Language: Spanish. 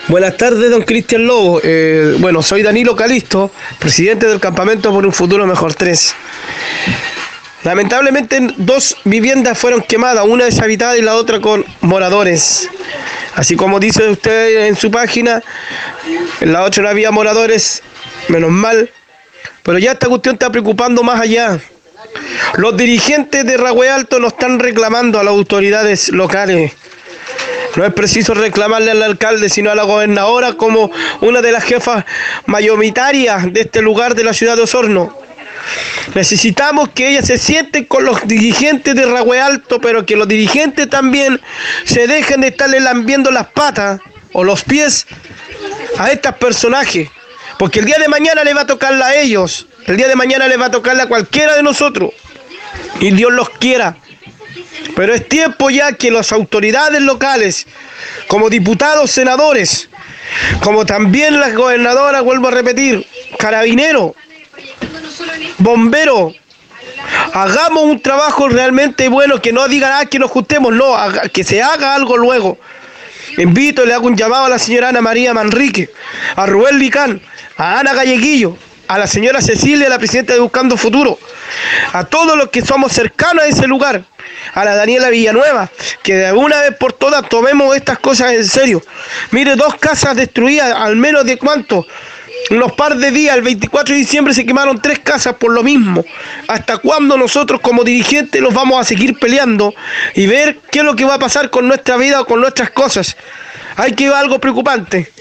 Buenas tardes, don Cristian Lobo. Soy Danilo Calisto, presidente del Campamento por un Futuro Mejor 3. Lamentablemente, dos viviendas fueron quemadas, una deshabitada y la otra con moradores. Así como dice usted en su página, en la otra no había moradores, menos mal. Pero ya esta cuestión está preocupando más allá. Los dirigentes de Rahue Alto nos están reclamando a las autoridades locales. No es preciso reclamarle al alcalde, sino a la gobernadora como una de las jefas mayoritarias de este lugar de la ciudad de Osorno. Necesitamos que ella se siente con los dirigentes de Rahue Alto, pero que los dirigentes también se dejen de estarle lambiendo las patas o los pies a estos personajes. Porque el día de mañana le va a tocarla a ellos, el día de mañana le va a tocarla a cualquiera de nosotros. Y Dios los quiera. Pero es tiempo ya que las autoridades locales, como diputados, senadores, como también las gobernadoras, vuelvo a repetir, carabineros, bomberos, hagamos un trabajo realmente bueno, que no digan que nos juntemos, no, que se haga algo luego. Invito, le hago un llamado a la señora Ana María Manrique, a Rubén Licán, a Ana Galleguillo, a la señora Cecilia, la presidenta de Buscando Futuro, a todos los que somos cercanos a ese lugar, a la Daniela Villanueva, que de una vez por todas tomemos estas cosas en serio. Mire, 2 casas destruidas, al menos de cuánto, unos par de días, el 24 de diciembre se quemaron 3 casas por lo mismo. ¿Hasta cuándo nosotros como dirigentes los vamos a seguir peleando y ver qué es lo que va a pasar con nuestra vida o con nuestras cosas? Hay que ver algo preocupante.